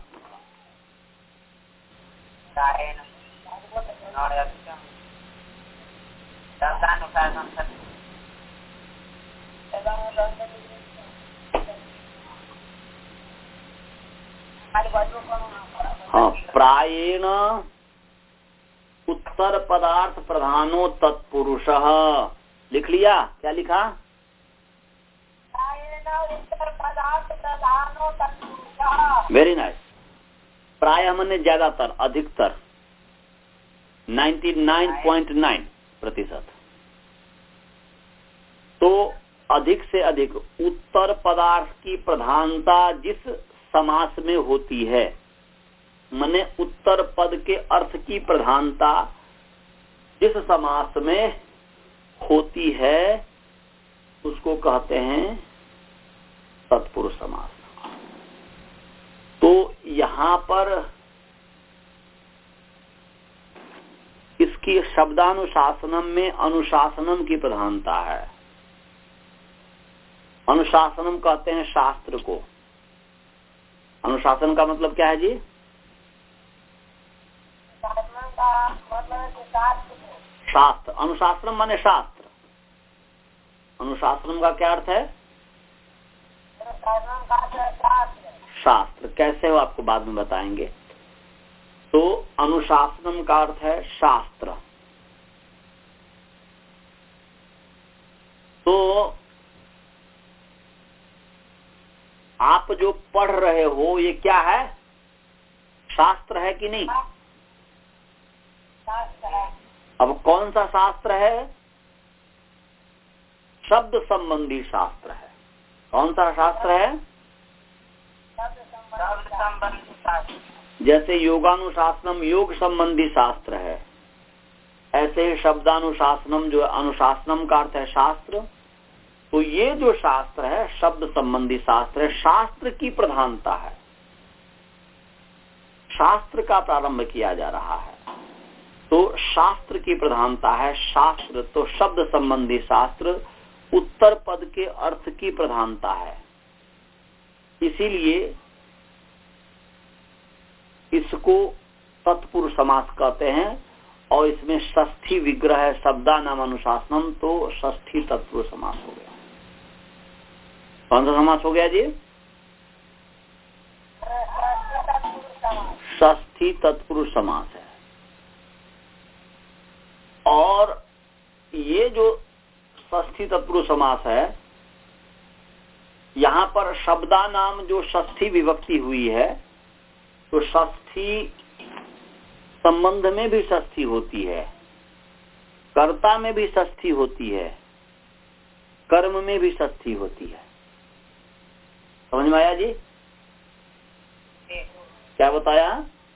हाँ, प्रायेण उत्तर पदार्थ प्रधानो तत्पुरुषः। लिख लिया? क्या लिखा? उत्तर पदार्थ प्रधानो तत्पुरुषः। Very nice. प्राय मैंने ज्यादातर, अधिकतर, निन्यानवे पॉइंट नौ प्रतिशत। तो अधिक से अधिक उत्तर पदार्थ की प्रधानता जिस समास में होती है, माने उत्तर पद के अर्थ की प्रधानता जिस समास में होती है उसको कहते हैं तत्पुरुष समास। तो यहाँ पर इसकी शब्दानुशासनम में अनुशासनम की प्रधानता है। अनुशासनम कहते हैं शास्त्र को। अनुशासन का मतलब क्या है जी? शास्त्र। अनुशासन माने शास्त्र। अनुशासन का क्या अर्थ है? शास्त्र। कैसे हो आपको बाद में बताएंगे। तो अनुशासन का अर्थ है शास्त्र। तो आप जो पढ़ रहे हो ये क्या है? शास्त्र है कि नहीं? अब कौन सा शास्त्र है? शब्द संबंधी शास्त्र है। कौन सा शास्त्र है? शब्द संबंधी शास्त्र। जैसे योगानुशासनम योग संबंधी शास्त्र है, ऐसे ही शब्दानुशासनम जो अनुशासनम का अर्थ है शास्त्र। तो ये जो शास्त्र है शब्द संबंधी शास्त्र है। शास्त्र की प्रधानता है, शास्त्र का प्रारंभ किया जा रहा है। तो शास्त्र की प्रधानता है शास्त्र। तो शब्द संबंधी शास्त्र उत्तर पद के अर्थ की प्रधानता है। इसीलिए इसको तत्पुरुष समास कहते हैं। और इसमें षष्ठी विग्रह है, शब्दा नाम अनुशासनम, तो षष्ठी तत्पुरुष समास हो गया। कौन सा समास हो गया जी? षष्ठी तत्पुरुष समास है। और ये जो षष्ठी तत्पुरुष समास है, यहाँ पर शब्दा नाम जो षष्ठी विभक्ति हुई है, तो षष्ठी संबंध में भी षष्ठी होती है, कर्ता में भी षष्ठी होती है, कर्म में भी षष्ठी होती है। समझ में आया जी? क्या बताया?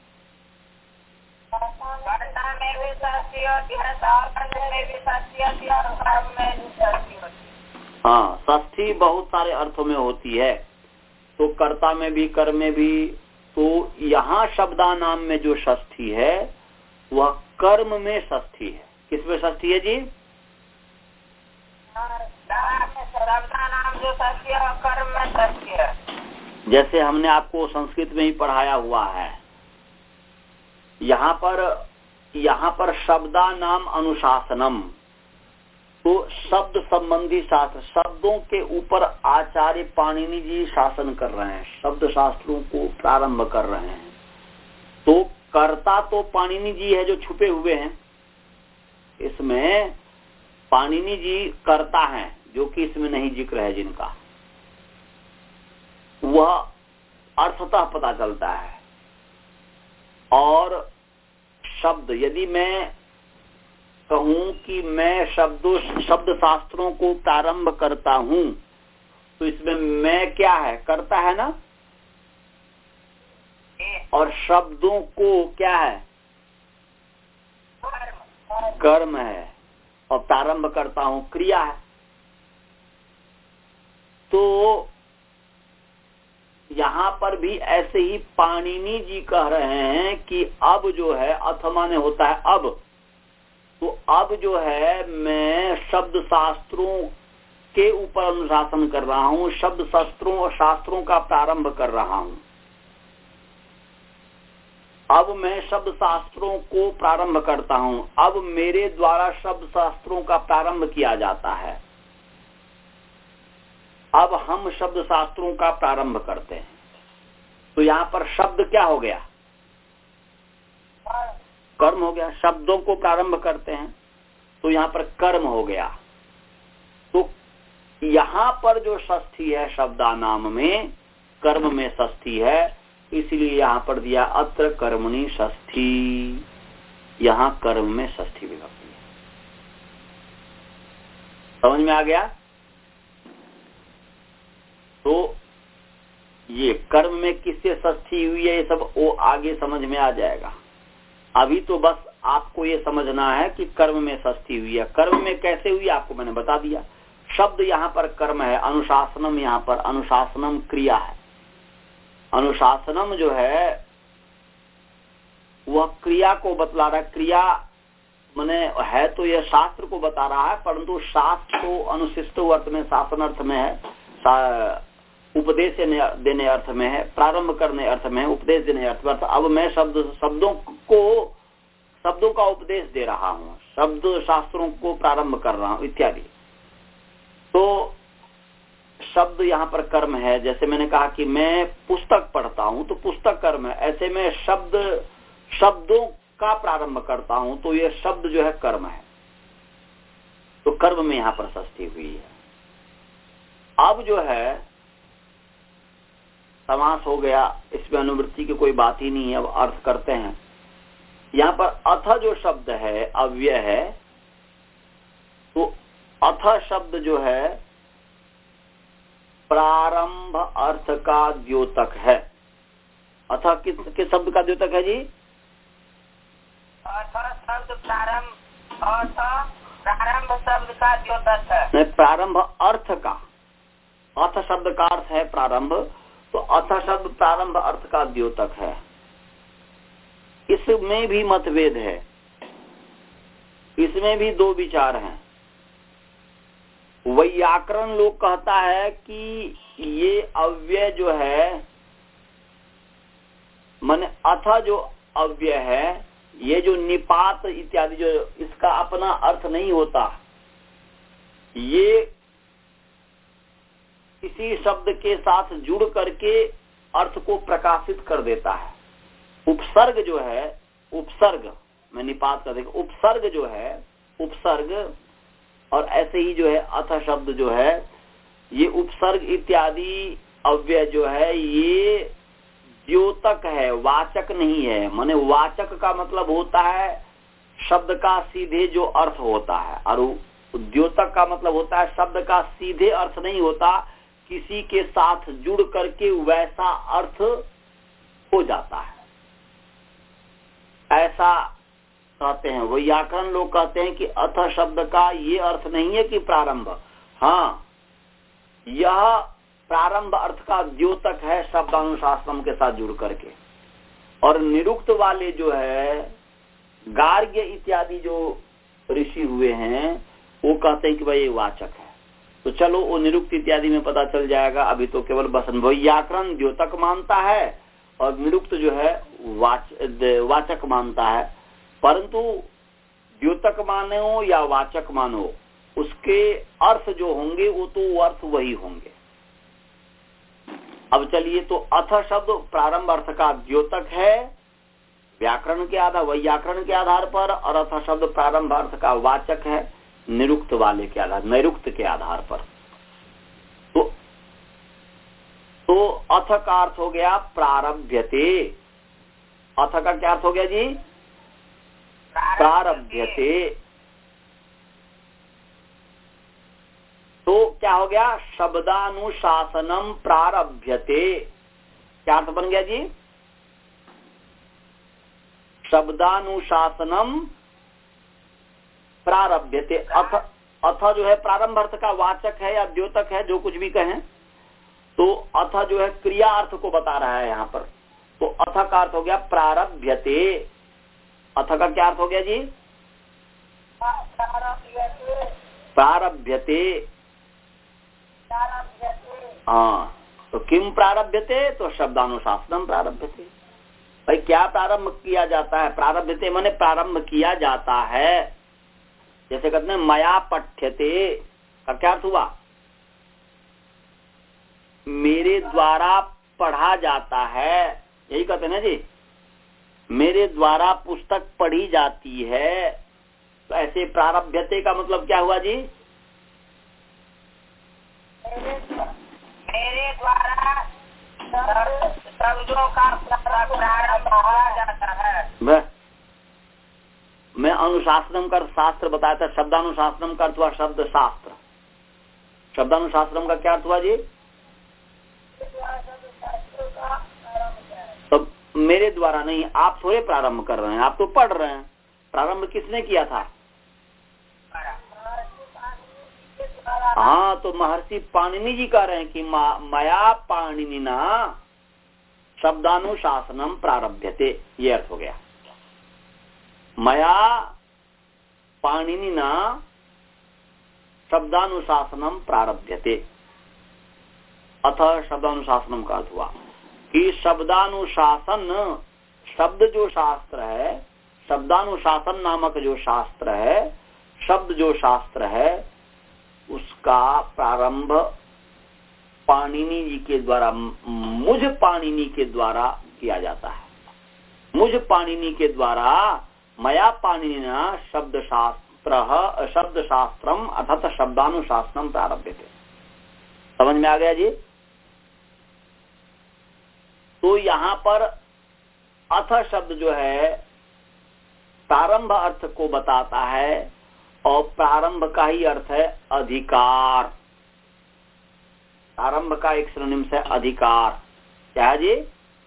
कर्ता में भी षष्ठी होती है, कर्म में भी षष्ठी होती है, और कर्म में भी षष्ठी होती है। हाँ, षष्ठी बहुत सारे अर्थों में होती है। तो कर्ता में भी, कर्म में भी। तो यहाँ शब्दा नाम में जो षष्ठी है वह कर्म में षष्ठी है। किस में षष्ठी है जी? शब्दा नाम जो षष्ठी है कर्म में षष्ठी है। जैसे हमने आपको संस्कृत में ही पढ़ाया हुआ है। यहाँ पर यहाँ पर शब्दा नाम अनुशासनम, तो शब्द संबंधी शास्त्र, शब्दों के ऊपर आचार्य पाणिनि जी शासन कर रहे हैं, शब्द शास्त्रों को प्रारंभ कर रहे हैं। तो कर्ता तो पाणिनि जी है जो छुपे हुए हैं इसमें। पाणिनि जी कर्ता हैं जो कि इसमें नहीं जिक्र है, जिनका वह अर्थतः पता चलता है। और शब्द, यदि मैं कहूं कि मैं शब्दों शब्द शास्त्रों को प्रारंभ करता हूं, तो इसमें मैं क्या है? कर्ता है ना। और शब्दों को क्या है? कर्म है। और प्रारंभ करता हूं, क्रिया है। तो यहाँ पर भी ऐसे ही पाणिनि जी कह रहे हैं कि अब जो है, अथ माने होता है अब, तो अब जो है मैं शब्द शास्त्रों के ऊपर अनुशासन कर रहा हूँ, शब्द शास्त्रों और शास्त्रों का प्रारंभ कर रहा हूँ। अब मैं शब्द शास्त्रों को प्रारंभ करता हूँ, अब मेरे द्वारा शब्द शास्त्रों का प्रारंभ किया जाता है। अब हम शब्द शास्त्रों का प्रारंभ करते हैं। तो यहाँ पर शब्द क्या हो गया? कर्म हो गया। शब्दों को प्रारंभ करते हैं तो यहाँ पर कर्म हो गया। तो यहाँ पर जो षष्ठी है शब्दानाम में, कर्म में षष्ठी है, इसलिए यहाँ पर दिया अत्र कर्मणि षष्ठी। यहाँ कर्म में षष्ठी विभक्ति है। समझ में आ गया? तो ये कर्म में किससे षष्ठी हुई है, ये सब वो आगे समझ में आ जाएगा। अभी तो बस आपको ये समझना है कि कर्म में षष्ठी हुई है। कर्म में कैसे हुई आपको मैंने बता दिया। शब्द यहाँ पर कर्म है, अनुशासनम यहाँ पर अनुशासनम क्रिया है। अनुशासनम जो है वह क्रिया को बतला रहा है। क्रिया माने है तो यह शास्त्र को बता रहा है, परंतु शास्त्र तो अनुशिष्ट अर्थ में, शासन अर्थ में है, उपदेश देने अर्थ में है, प्रारंभ करने अर्थ में है, उपदेश देने अर्थ में। अब मैं शब्द शब्दों को शब्दों का उपदेश दे रहा हूँ, शब्द शास्त्रों को प्रारंभ कर रहा हूँ इत्यादि। तो शब्द यहाँ पर कर्म है। जैसे मैंने कहा कि मैं पुस्तक पढ़ता हूँ तो पुस्तक कर्म है, ऐसे में शब्द शब्दों का प्रारंभ करता हूँ तो ये शब्द जो है कर्म है। तो कर्म में यहाँ पर षष्ठी हुई है। अब जो है समास हो गया, इसमें अनुवृत्ति की कोई बात ही नहीं है। अब अर्थ करते हैं। यहाँ पर अथ जो शब्द है अव्यय है, तो अथ शब्द जो है प्रारंभ अर्थ का द्योतक है। अथ किस किस शब्द का द्योतक है जी? अथ शब्द प्रारंभ, अथ प्रारंभ शब्द का द्योतक है। नहीं, प्रारंभ अर्थ का। अथ शब्द का अर्थ है प्रारंभ, तो अथ शब्द प्रारंभ अर्थ का द्योतक है। इसमें भी मतभेद है, इसमें भी दो विचार हैं। वैयाकरण लोग कहता है कि ये अव्यय जो है माने अथ जो अव्यय है, ये जो निपात इत्यादि जो इसका अपना अर्थ नहीं होता, ये किसी शब्द के साथ जुड़ करके अर्थ को प्रकाशित कर देता है। उपसर्ग जो है, उपसर्ग मैं निपात कर देगा, उपसर्ग जो है, उपसर्ग और ऐसे ही जो है अथ शब्द जो है, ये उपसर्ग इत्यादि अव्यय जो है ये द्योतक है, वाचक नहीं है। माने वाचक का मतलब होता है शब्द का सीधे जो अर्थ होता है, और द्योतक का मतलब होता है शब्द का सीधे अर्थ नहीं होता, किसी के साथ जुड़ करके वैसा अर्थ हो जाता है, ऐसा कहते हैं। वैयाकरण लोग कहते हैं कि अथ शब्द का ये अर्थ नहीं है कि प्रारंभ, हाँ यह प्रारंभ अर्थ का द्योतक है शब्दानुशासन के साथ जुड़ करके। और निरुक्त वाले जो है गार्ग्य इत्यादि जो ऋषि हुए हैं वो कहते हैं कि भाई ये वाचक है। तो चलो वो निरुक्त इत्यादि में पता चल जाएगा। अभी तो केवल बस वैयाकरण द्योतक मानता है और निरुक्त जो है वाच, वाचक मानता है। परंतु द्योतक मानो या वाचक मानो, उसके अर्थ जो होंगे वो तो वो अर्थ वही होंगे। अब चलिए, तो अथ शब्द प्रारंभ अर्थ का द्योतक है व्याकरण के आधार, वैयाकरण के आधार पर, और अथ शब्द प्रारंभ अर्थ का वाचक है निरुक्त वाले के आधार, नैरुक्त के आधार पर। तो तो अथ का अर्थ हो गया प्रारभ्यते। अथ का क्या अर्थ हो गया जी? प्रारभ्यते। तो क्या हो गया? शब्दानुशासनम प्रारभ्यते। क्या अर्थ बन गया जी? शब्दानुशासनम प्रारभ्यते। अथ अथ जो है प्रारंभ अर्थ का वाचक है या द्योतक है, जो कुछ भी कहें, तो अथ जो है क्रिया अर्थ को बता रहा है यहाँ पर। तो अथ का अर्थ हो गया प्रारभ्यते। अथ का क्या अर्थ हो गया जी? प्रारभ्यते। हाँ, तो किम प्रारभ्यते? तो शब्दानुशासनम प्रारभ्यते। भाई क्या प्रारंभ किया जाता है? प्रारभ्यते माने प्रारंभ किया जाता है। जैसे कहते हैं मया पठ्यते का क्या अर्थ हुआ? मेरे द्वारा पढ़ा जाता है, यही कहते हैं ना जी। मेरे द्वारा पुस्तक पढ़ी जाती है। तो ऐसे प्रारभ्यते का मतलब क्या हुआ जी? मेरे द्वारा शब्दों का प्रारंभ किया जाता है। मैं अनुशासनम का शास्त्र बताया था। शब्दानुशासनम का अर्थ हुआ शब्द शास्त्र। शब्दानुशासनम का क्या अर्थ हुआ जी? तो मेरे द्वारा नहीं, आप थोड़े प्रारंभ कर रहे हैं, आप तो पढ़ रहे हैं। प्रारंभ किसने किया था? हाँ, तो महर्षि पाणिनि जी कह रहे हैं कि मया पाणिनिना शब्दानुशासनम प्रारभ्यते, ये अर्थ हो गया। मया पाणिनिना शब्दानुशासनम प्रारभ्यते। अथ शब्दानुशासनम का अर्थ हुआ कि शब्दानुशासन, शब्द जो शास्त्र है, शब्दानुशासन नामक जो शास्त्र है, शब्द जो शास्त्र है, उसका प्रारंभ पाणिनि जी के द्वारा, मुझ पाणिनि के द्वारा किया जाता है। मुझ पाणिनि के द्वारा मया पाणिनिना शब्द शास्त्र शब्द शास्त्रम अर्थात शब्दानुशासनम प्रारभ्यते। समझ में आ गया जी? तो यहाँ पर अथ शब्द जो है प्रारंभ अर्थ को बताता है, और प्रारंभ का ही अर्थ है अधिकार। प्रारंभ का एक सिनोनिम है अधिकार। क्या है जी?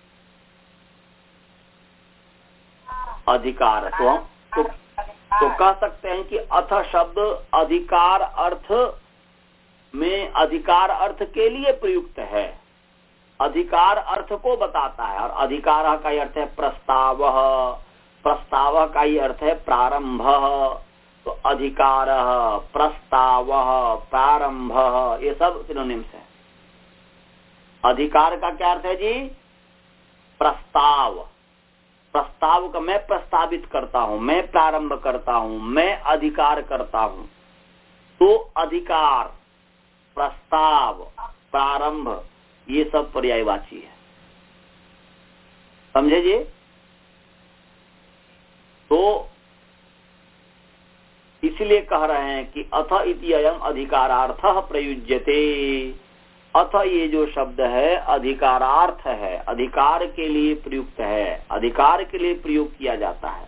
अधिकार। तो हम तो, तो कह सकते हैं कि अथ शब्द अधिकार अर्थ में, अधिकार अर्थ के लिए प्रयुक्त है, अधिकार अर्थ को बताता है। और अधिकार का ही अर्थ है प्रस्ताव, प्रस्ताव का ही अर्थ है प्रारंभ। तो अधिकार, प्रस्ताव, प्रारंभ, ये सब सिनोनिम्स है। अधिकार का क्या अर्थ है जी? प्रस्ताव। प्रस्ताव का मैं प्रस्तावित करता हूं, मैं प्रारंभ करता हूं, मैं अधिकार करता हूं। तो अधिकार, प्रस्ताव, प्रारंभ, ये सब पर्यायवाची है। समझे जी? तो इसलिए कह रहे हैं कि अथ इति अयम अधिकारार्थः प्रयुज्यते। अथ ये जो शब्द है अधिकारार्थ है, अधिकार के लिए प्रयुक्त है, अधिकार के लिए प्रयोग किया जाता है।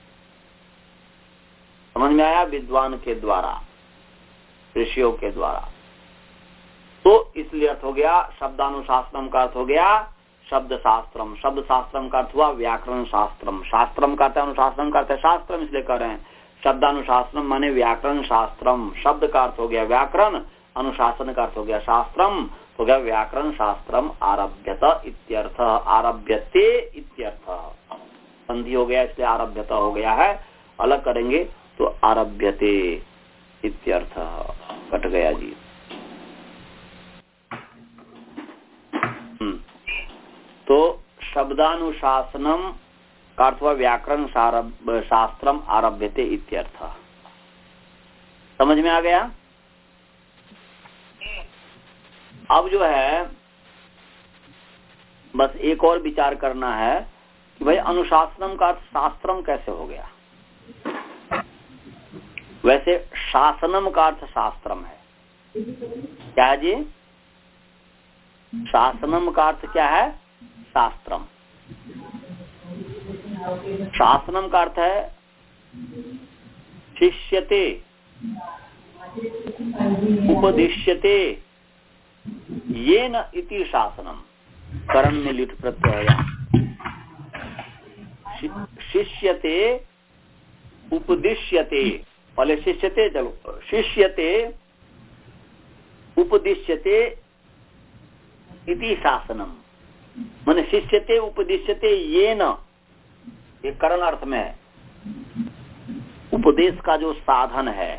समझ में आया? विद्वान के द्वारा, ऋषियों के द्वारा। तो इसलिए अर्थ हो गया शब्दानुशासनम का अर्थ हो गया शब्द शास्त्रम। शब्द शास्त्रम का अर्थ हुआ व्याकरण शास्त्रम। शास्त्रम का अर्थ है अनुशासनम का अर्थ है शास्त्रम, इसलिए कह रहे हैं शब्दानुशासनम माने व्याकरण शास्त्रम। शब्द का अर्थ हो गया व्याकरण, अनुशासन का अर्थ हो गया शास्त्रम, हो गया व्याकरण शास्त्रम आरभ्यत इत्यर्थ। आरभ्यते इत्यर्थ संधि हो गया, इसलिए आरभ्यत हो गया है। अलग करेंगे तो आरभ्यते इत्यर्थ कट गया जी। तो शब्दानुशासनम का अर्थ हुआ व्याकरण शास्त्रम आरभ्यते इत्यर्थ। समझ में आ गया? अब जो है बस एक और विचार करना है कि भाई अनुशासनम का अर्थ शास्त्रम कैसे हो गया? वैसे शासनम का अर्थ शास्त्रम है। क्या है जी? शासनम का अर्थ क्या है? शास्त्रम। शासनम का अर्थ है शिष्यते, उपदिश्यते, ये न इति शासनम। करण में लिट प्रत्यय है। शिष्यते, उपदिश्यते, पहले शिष्यते, चलो शिष्यते, उपदिश्यते, इति शासनम, माने शिष्यते उपदिश्यते ये न, ये करण अर्थ में है, उपदेश का जो साधन है,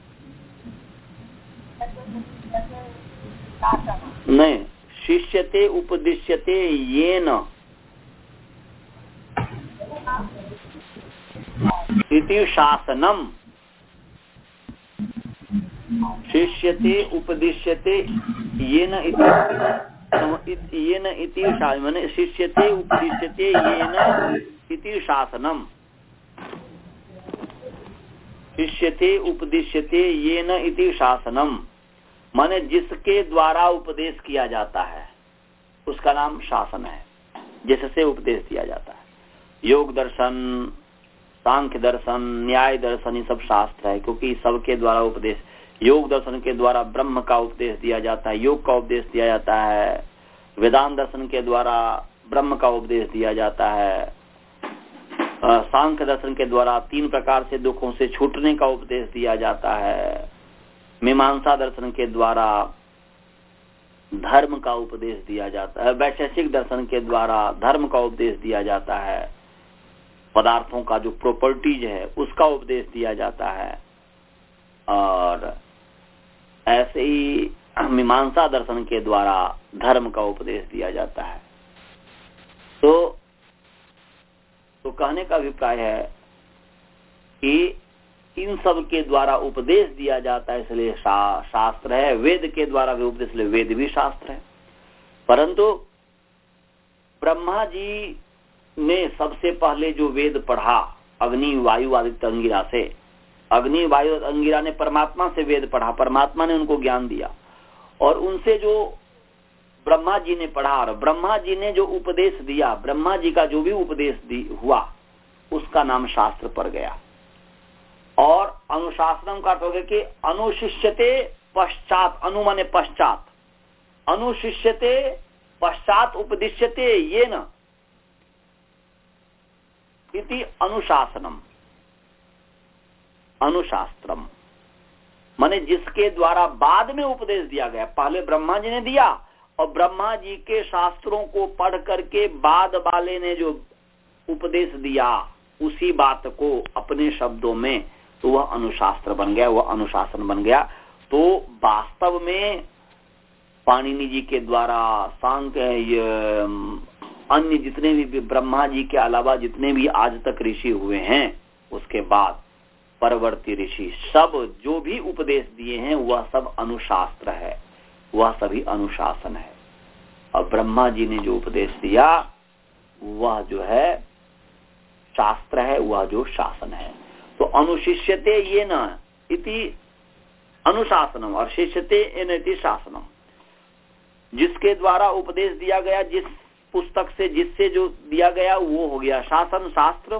नहीं, शिष्यते उपदिश्यते ये न इति शासनम, शिष्यते उपदिश्यते येन इति येन इति माने शिष्यते उपदिश्यते येन इति शासनम, शिष्यते उपदिश्यते येन इति शासनम, माने जिसके द्वारा उपदेश किया जाता है उसका नाम शासन है, जिससे उपदेश दिया जाता है। योग दर्शन, सांख्य दर्शन, न्याय दर्शन, ये सब शास्त्र है, क्योंकि सबके द्वारा उपदेश, योग दर्शन के द्वारा ब्रह्म का उपदेश दिया जाता है, योग का उपदेश दिया जाता है, वेदांत दर्शन के द्वारा ब्रह्म का उपदेश दिया जाता है, सांख्य दर्शन के द्वारा तीन प्रकार से दुखों से छूटने का उपदेश दिया जाता है, मीमांसा दर्शन के द्वारा धर्म का उपदेश दिया जाता है, वैशेषिक दर्शन के द्वारा धर्म का उपदेश दिया जाता है, पदार्थों का जो प्रॉपर्टीज है उसका उपदेश दिया जाता है, और ऐसे ही मीमांसा दर्शन के द्वारा धर्म का उपदेश दिया जाता है। तो तो कहने का अभिप्राय है कि इन सब के द्वारा उपदेश दिया जाता है, इसलिए शा, शास्त्र है। वेद के द्वारा भी उपदेश, इसलिए वेद भी शास्त्र है। परंतु ब्रह्मा जी ने सबसे पहले जो वेद पढ़ा, अग्नि वायु आदित्य अंगिरा से, अग्नि वायु अंगिरा ने परमात्मा से वेद पढ़ा, परमात्मा ने उनको ज्ञान दिया, और उनसे जो ब्रह्मा जी ने पढ़ा, और ब्रह्मा जी ने जो उपदेश दिया, ब्रह्मा जी का जो भी उपदेश दी हुआ उसका नाम शास्त्र पड़ गया। और अनुशासनम का अर्थ हो गया कि अनुशिष्यते पश्चात, अनु माने पश्चात, अनुशिष्यते पश्चात उपदिश्यते ये न इति अनुशासनम, अनुशास्त्रम माने जिसके द्वारा बाद में उपदेश दिया गया। पहले ब्रह्मा जी ने दिया, और ब्रह्मा जी के शास्त्रों को पढ़ करके बाद वाले ने जो उपदेश दिया उसी बात को अपने शब्दों में, तो वह अनुशास्त्र बन गया, वह अनुशासन बन गया। तो वास्तव में पाणिनि जी के द्वारा, सांख्य, अन्य जितने भी ब्रह्मा जी के अलावा जितने भी आज तक ऋषि हुए हैं, उसके बाद परवर्ती ऋषि सब जो भी उपदेश दिए हैं वह सब अनुशास्त्र है, वह सभी अनुशासन है। और ब्रह्मा जी ने जो उपदेश दिया वह जो है शास्त्र है, वह जो शासन है। तो अनुशिष्यते ये न इति अनुशासनम और शिष्यते येन इति शासनम, जिसके द्वारा उपदेश दिया गया, जिस पुस्तक से, जिससे जो दिया गया वो हो गया शासन शास्त्र,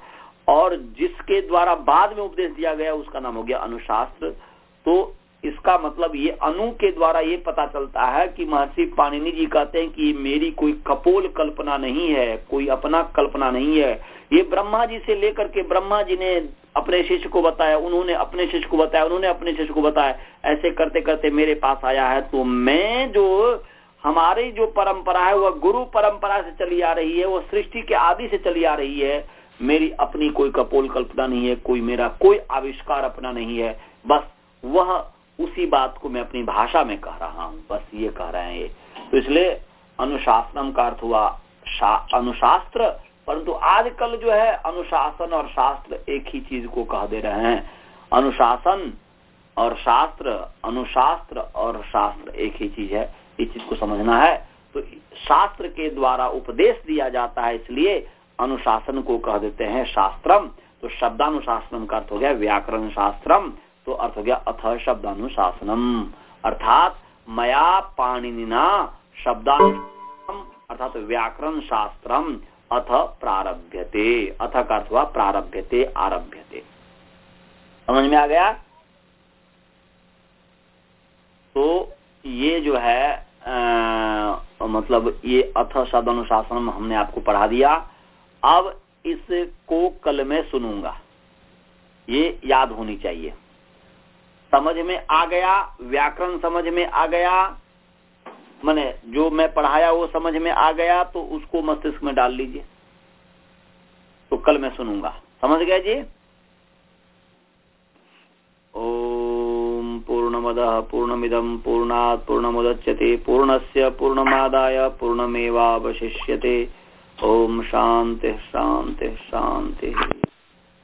और जिसके द्वारा बाद में उपदेश दिया गया उसका नाम हो गया अनुशास्त्र। तो इसका मतलब ये अनु के द्वारा ये पता चलता है कि महर्षि पाणिनि जी कहते हैं कि मेरी कोई कपोल कल्पना नहीं है, कोई अपना कल्पना नहीं है, ये ब्रह्मा जी से लेकर के ब्रह्मा जी ने अपने शिष्य को बताया, उन्होंने अपने शिष्य को बताया, उन्होंने अपने शिष्य को बताया, ऐसे करते करते मेरे पास आया है। तो मैं जो हमारी जो परंपरा है वह गुरु परंपरा से चली आ रही है, वो सृष्टि के आदि से चली आ रही है, मेरी अपनी कोई कपोल कल्पना नहीं है, कोई मेरा कोई आविष्कार अपना नहीं है, बस वह उसी बात को मैं अपनी भाषा में कह रहा हूँ, बस ये कह रहे हैं ये। तो इसलिए अनुशासनम का अर्थ हुआ अनुशास्त्र, परंतु आजकल जो है अनुशासन और शास्त्र एक ही चीज को कह दे रहे हैं। अनुशासन और शास्त्र, अनुशास्त्र और शास्त्र एक ही चीज है, इस चीज को समझना है। तो शास्त्र के द्वारा उपदेश दिया जाता है, इसलिए अनुशासन को कह देते हैं शास्त्रम। तो शब्दानुशासनम का अर्थ हो गया व्याकरण शास्त्रम, तो अर्थ हो गया अथ शब्दानुशासनम, अर्थात मया पाणिनिना शब्दानुशासनम अर्थात व्याकरण शास्त्रम अथ प्रारभ्यते, अथ का अर्थ हुआ प्रारभ्यते, आरभ्यते। समझ में आ गया? तो ये जो है आ, मतलब ये अथ शब्दानुशासनम हमने आपको पढ़ा दिया। अब इसको कल में सुनूंगा, ये याद होनी चाहिए। समझ में आ गया? व्याकरण समझ में आ गया? मैंने जो मैं पढ़ाया वो समझ में आ गया तो उसको मस्तिष्क में डाल लीजिए, तो कल मैं सुनूंगा। समझ गए जी? ओम पूर्णमदः पूर्णमिदं पूर्णात् पूर्णमुदच्यते पूर्णस्य पूर्णमादाय पूर्णमेवावशिष्यते। ओम शांति शांति शांति।